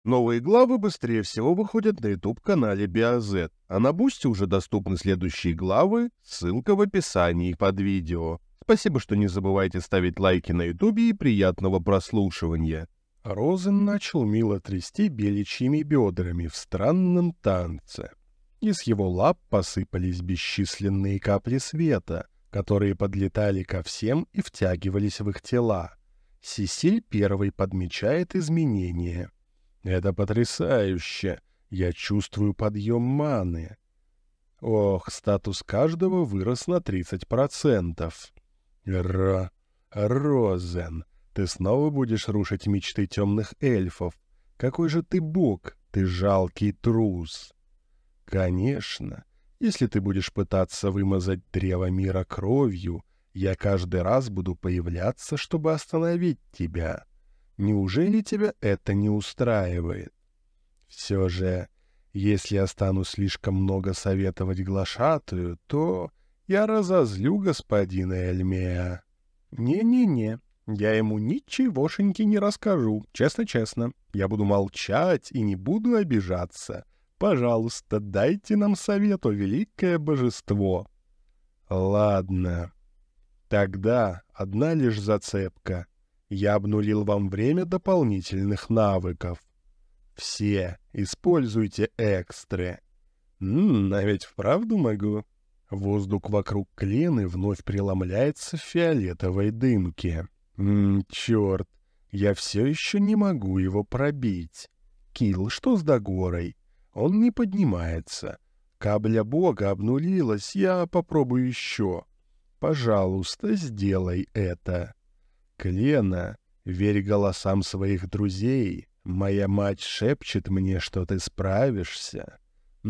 Новые главы быстрее всего выходят на YouTube-канале BioZ, а на Бусти уже доступны следующие главы, ссылка в описании под видео. Спасибо, что не забывайте ставить лайки на YouTube и приятного прослушивания. Розен начал мило трясти беличьими бедрами в странном танце. Из его лап посыпались бесчисленные капли света, которые подлетали ко всем и втягивались в их тела. Сесиль первой подмечает изменения. «Это потрясающе! Я чувствую подъем маны!» Ох, статус каждого вырос на 30%. Розен, ты снова будешь рушить мечты темных эльфов. Какой же ты бог, ты жалкий трус. Конечно, если ты будешь пытаться вымазать древо мира кровью, я каждый раз буду появляться, чтобы остановить тебя. Неужели тебя это не устраивает? Все же, если я стану слишком много советовать глашатую, то я разозлю господина Эльмея. Не-не-не, я ему ничегошеньки не расскажу, честно-честно. Я буду молчать и не буду обижаться. Пожалуйста, дайте нам совет, о великое божество. Ладно. Тогда одна лишь зацепка. Я обнулил вам время дополнительных навыков. Все используйте экстры. А ведь вправду могу. Воздух вокруг Клены вновь преломляется в фиолетовой дымке. Черт, я все еще не могу его пробить. Килл, что с Дагорой? Он не поднимается. Кабля бога обнулилась, я попробую еще. Пожалуйста, сделай это. Клена, верь голосам своих друзей. Моя мать шепчет мне, что ты справишься.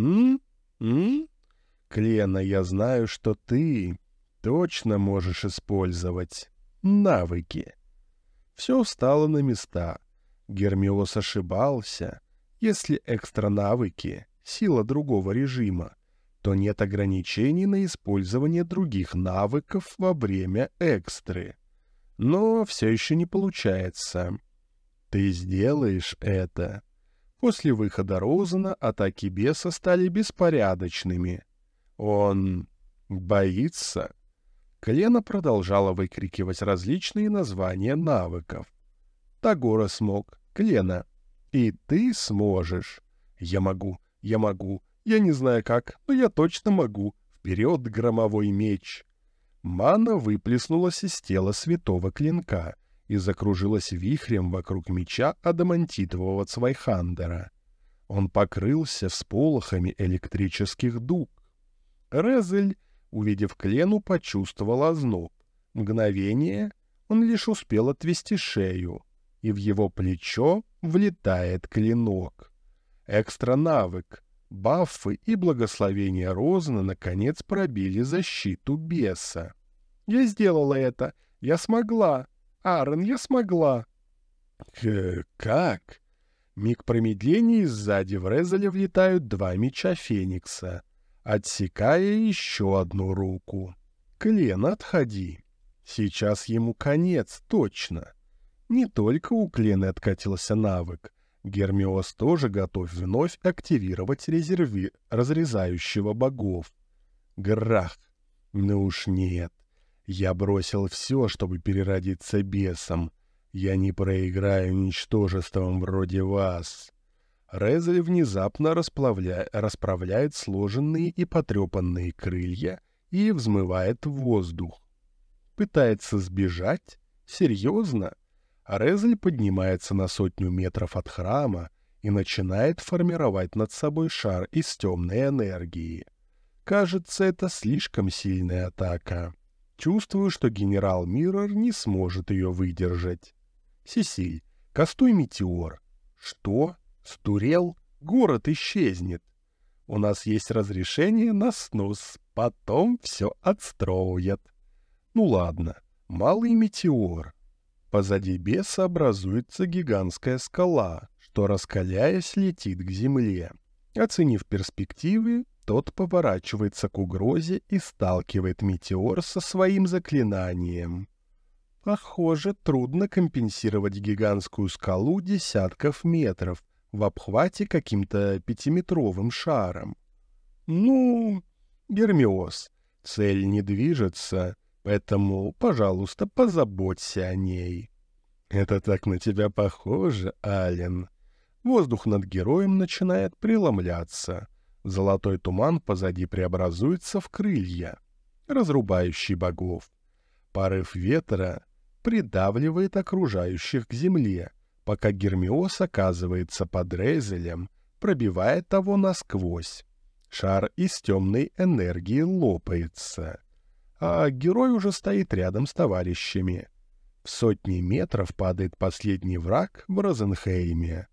Клена, я знаю, что ты точно можешь использовать навыки. Все встало на места. Гермиос ошибался. Если экстра-навыки — сила другого режима, то нет ограничений на использование других навыков во время экстры. Но все еще не получается. Ты сделаешь это. После выхода Розена атаки беса стали беспорядочными. Он боится. Клена продолжала выкрикивать различные названия навыков. Тагора смог. Клена. И ты сможешь. Я могу. Я не знаю как, но я точно могу. Вперед, громовой меч. Мана выплеснулась из тела святого клинка и закружилась вихрем вокруг меча адамантитового Цвайхандера. Он покрылся всполохами электрических дуг. Резель, увидев Клену, почувствовал озноб. Мгновение он лишь успел отвести шею, и в его плечо влетает клинок. Экстра-навык. Баффы и благословения Розена наконец пробили защиту беса. «Я сделала это! Я смогла! Аарон, я смогла!» «Как?» Миг промедления, и сзади в Резеля влетают два меча Феникса, отсекая еще одну руку. «Клен, отходи! Сейчас ему конец, точно!» Не только у Клены откатился навык. Гермиос тоже готов вновь активировать резерви разрезающего богов. Грах! Ну уж нет. Я бросил все, чтобы переродиться бесом. Я не проиграю ничтожеством вроде вас. Резель внезапно расправляет сложенные и потрепанные крылья и взмывает в воздух. Пытается сбежать? Серьезно? Резель поднимается на 100 метров от храма и начинает формировать над собой шар из темной энергии. Кажется, это слишком сильная атака. Чувствую, что генерал Миррор не сможет ее выдержать. Сесиль, кастуй метеор. Что? Сдурел? Город исчезнет. У нас есть разрешение на снос, потом все отстроят. Ну ладно, малый метеор. Позади беса образуется гигантская скала, что, раскаляясь, летит к земле. Оценив перспективы, тот поворачивается к угрозе и сталкивает метеор со своим заклинанием. Похоже, трудно компенсировать гигантскую скалу десятков метров, в обхвате каким-то 5-метровым шаром. Ну, Гермиос, цель не движется, поэтому, пожалуйста, позаботься о ней. Это так на тебя похоже, Ален. Воздух над героем начинает преломляться. Золотой туман позади преобразуется в крылья, разрубающий богов. Порыв ветра придавливает окружающих к земле, пока Гермиос оказывается под Рейзелем, пробивая того насквозь. Шар из темной энергии лопается, а герой уже стоит рядом с товарищами. В сотни метров падает последний враг в Розенхейме.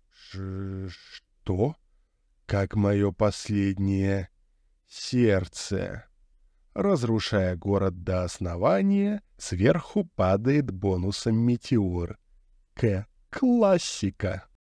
Что? Как мое последнее сердце. Разрушая город до основания, сверху падает бонусом метеор. Классика.